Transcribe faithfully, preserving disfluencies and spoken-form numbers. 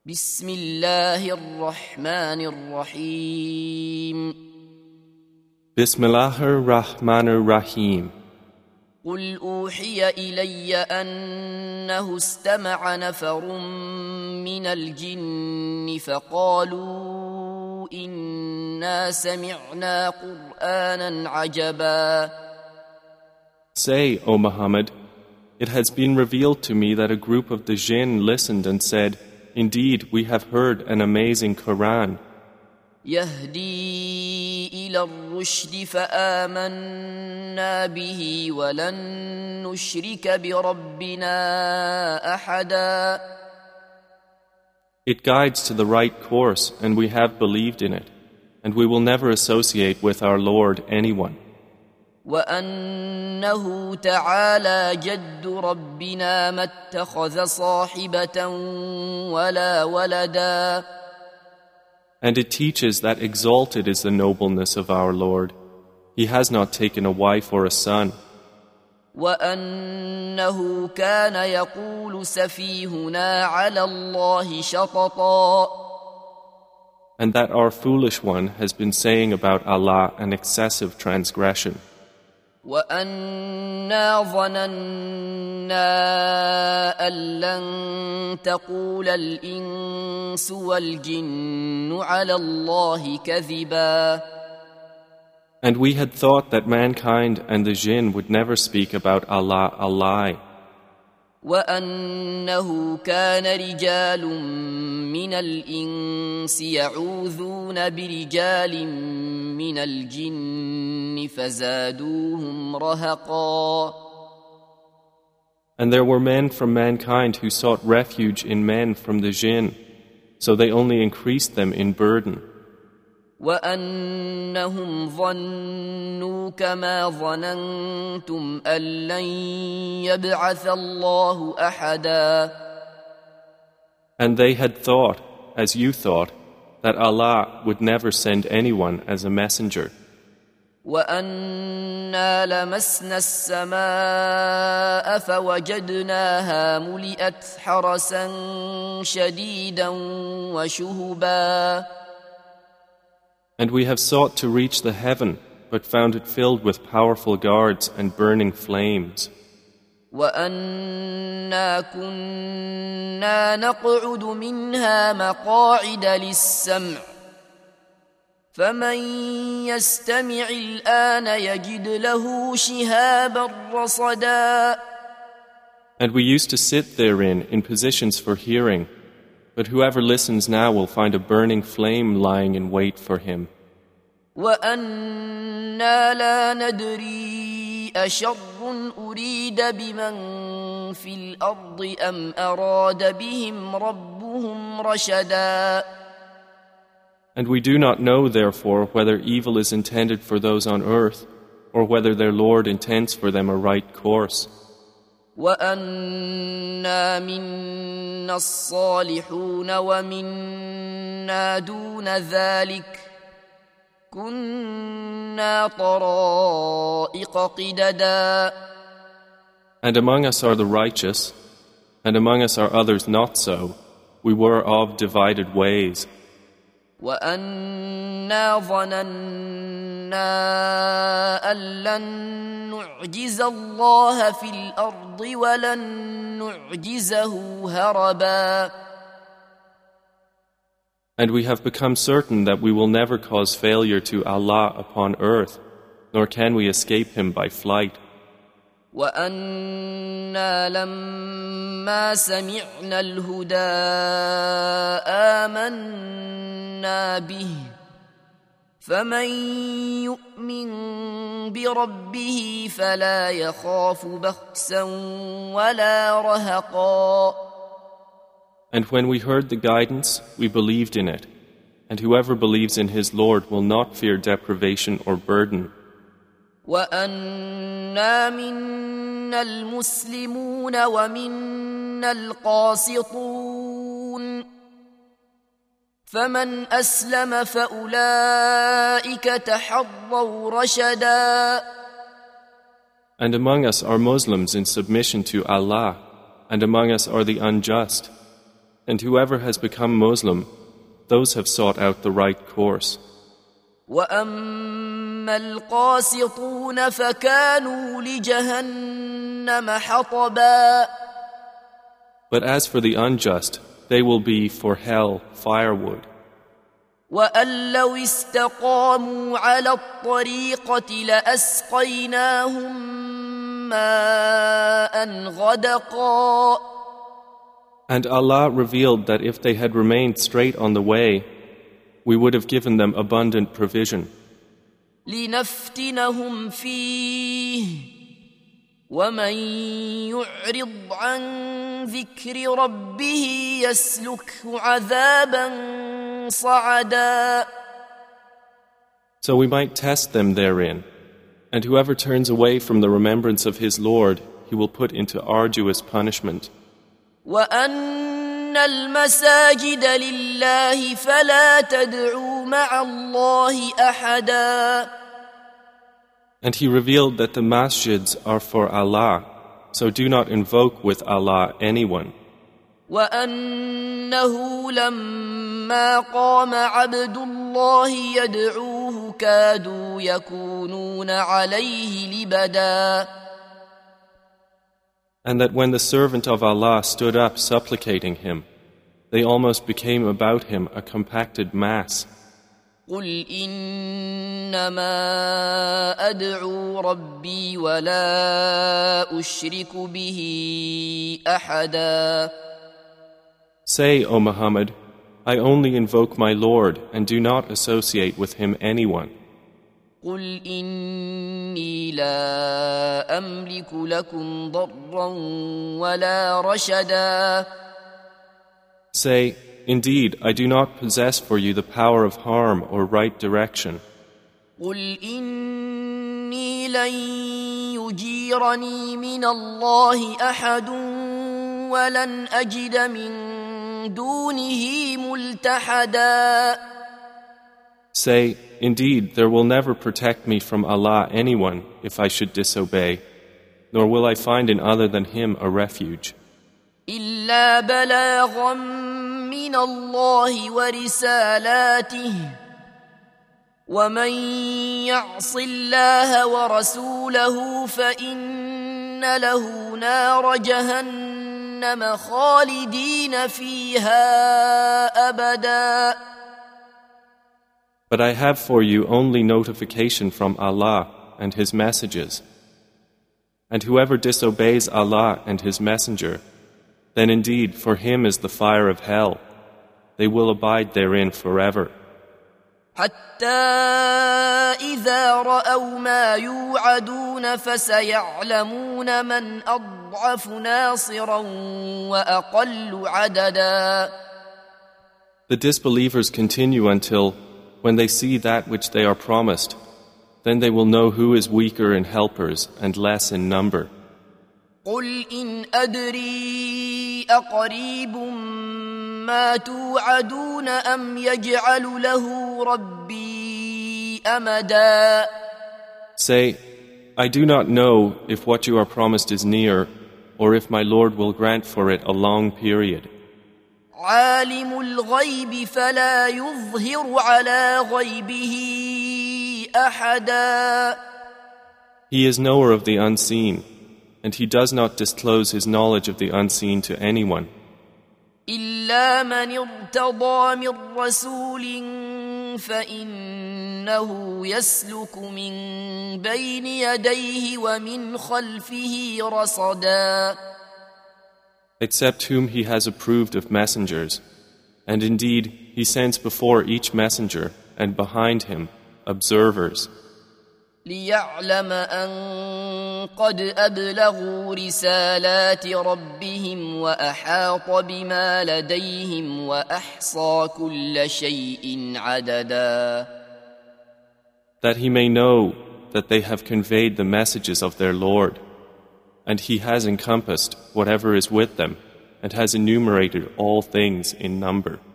بسم الله الرحمن الرحيم Bismillahir Rahmanir Rahim. قل أوحي إلي أنه استمع نفر من الجن فقالوا إنا سمعنا قرآنا عجبا. Say, O Muhammad, it has been revealed to me that a group of the jinn listened and said, Indeed, we have heard an amazing Quran. يهدي إلى الرشد فآمنا به ولن نشرك بربنا أحدا. It guides to the right course, and we have believed in it, and we will never associate with our Lord anyone. وأنه تعالى جد ربنا ما اتخذ صاحبة ولا ولدا. And it teaches that exalted is the nobleness of our Lord. He has not taken a wife or a son. وأنه كان يقول سفيهنا على الله شططا. And that our foolish one has been saying about Allah an excessive transgression. وأنا ظننا أن لن تقول الإنس والجن على الله كذبا. And we had thought that mankind and the jinn would never speak about Allah a lie. وأنه كان رجال من الإنس يعوذون برجال من الجن فزادوهم رهقا. And there were men from mankind who sought refuge in men from the jinn, so they only increased them in burden. وأنهم ظنوا كما ظننتم أن لن يبعث الله أحدا. And they had thought, as you thought, that Allah would never send anyone as a messenger. وأنا لمسنا السماء فوجدناها ملئت حرسا شديدا وشهبا. And we have sought to reach the heaven, but found it filled with powerful guards and burning flames. وأنا كنا نقعد منها مقاعد للسمع فمن يستمع الآن يجد له شهابا رصدا. And we used to sit therein in positions for hearing, but whoever listens now will find a burning flame lying in wait for him. وَأَنَّا لَا نَدْرِي أَشَرٌّ أُرِيدَ بِمَنْ فِي الْأَرْضِ أَمْ أَرَادَ بِهِمْ رَبُّهُمْ رَشَدًا. And we do not know, therefore, whether evil is intended for those on earth, or whether their Lord intends for them a right course. وَأَنَّا مِنَّا الصَّالِحُونَ وَمِنَّا دُونَ ذَلِكَ كُنَّا طَرَائِقَ قِدَدًا. And among us are the righteous, and among us are others not so. We were of divided ways. وَأَنَّا ظَنَنَّا أَن لَّن نُّعْجِزَ اللَّهَ فِي الْأَرْضِ وَلَن نُّعْجِزَهُ هَرَبًا. And we have become certain that we will never cause failure to Allah upon earth, nor can we escape Him by flight. وَأَنَّا لَمَّا سَمِعْنَا الْهُدَىٰ آمَنَّا بِهِ فَمَن يُؤْمِن بِرَبِّهِ فَلَا يَخَافُ بَخْسًا وَلَا رَهَقًا. And when we heard the guidance, we believed in it, and whoever believes in his Lord will not fear deprivation or burden. وَأَنَّا مِنَّا الْمُسْلِمُونَ وَمِنَّا الْقَاسِطُونَ فَمَنْ أَسْلَمَ فَأُولَئِكَ تَحَرَّوْا رَشَدًا. And among us are Muslims in submission to Allah, and among us are the unjust. And whoever has become Muslim, those have sought out the right course. وأما القاسطون فكانوا لجهنم حطبا. But as for the unjust, they will be for hell firewood. وأن لو استقاموا على الطريقة لأسقيناهم ماء غدقا. And Allah revealed that if they had remained straight on the way, we would have given them abundant provision. لنفتنهم فيه ومن يعرض عن ذكر ربه يسلكه عذابا صعدا. So we might test them therein, and whoever turns away from the remembrance of his Lord, he will put into arduous punishment. وأن المساجد لله فلا تدعوا مع الله أحدا. And he revealed that the masjids are for Allah, so do not invoke with Allah anyone. وأنه لما قام عبد الله يدعوه كادوا يكونون عليه لبدا. And that when the servant of Allah stood up supplicating him, they almost became about him a compacted mass. قل إنما أدعو ربي ولا أشرك به أحدا. Say, O Muhammad, I only invoke my Lord and do not associate with him anyone. قل إني لا أملك لكم ضرا ولا رشدا. Say, indeed, I do not possess for you the power of harm or right direction. قل إني لن يجيرني من الله أحد ولن أجد من دونه ملتحدا. Say, indeed, there will never protect me from Allah anyone if I should disobey, nor will I find in other than Him a refuge. إلا بلاغا من الله ورسالاته ومن يعص الله ورسوله فإن له نار جهنم خالدين فيها أبدا. But I have for you only notification from Allah and His messages. And whoever disobeys Allah and His messenger, then indeed for him is the fire of hell. They will abide therein forever. حتى إذا رأوا ما يوعدون فسيعلمون من أضعف ناصرا وأقل عددا. The disbelievers continue until, when they see that which they are promised, then they will know who is weaker in helpers and less in number. قل إن أدري أقريب ما توعدون أم يجعل له ربي أمدا. Say, I do not know if what you are promised is near, or if my Lord will grant for it a long period. عالم الغيب فلا يظهر على غيبه أحدا. He is knower of the unseen, and He does not disclose His knowledge of the unseen to anyone. إلا من ارتضى من رسول فإنه يسلك من بين يديه ومن خلفه رصدا. Except whom He has approved of messengers, and indeed He sends before each messenger and behind him observers. ليعلم أن قد أبلغوا رسالات ربهم وأحاط بما لديهم وأحصى كل شيء عددا. That he may know that they have conveyed the messages of their Lord, and He has encompassed whatever is with them and has enumerated all things in number.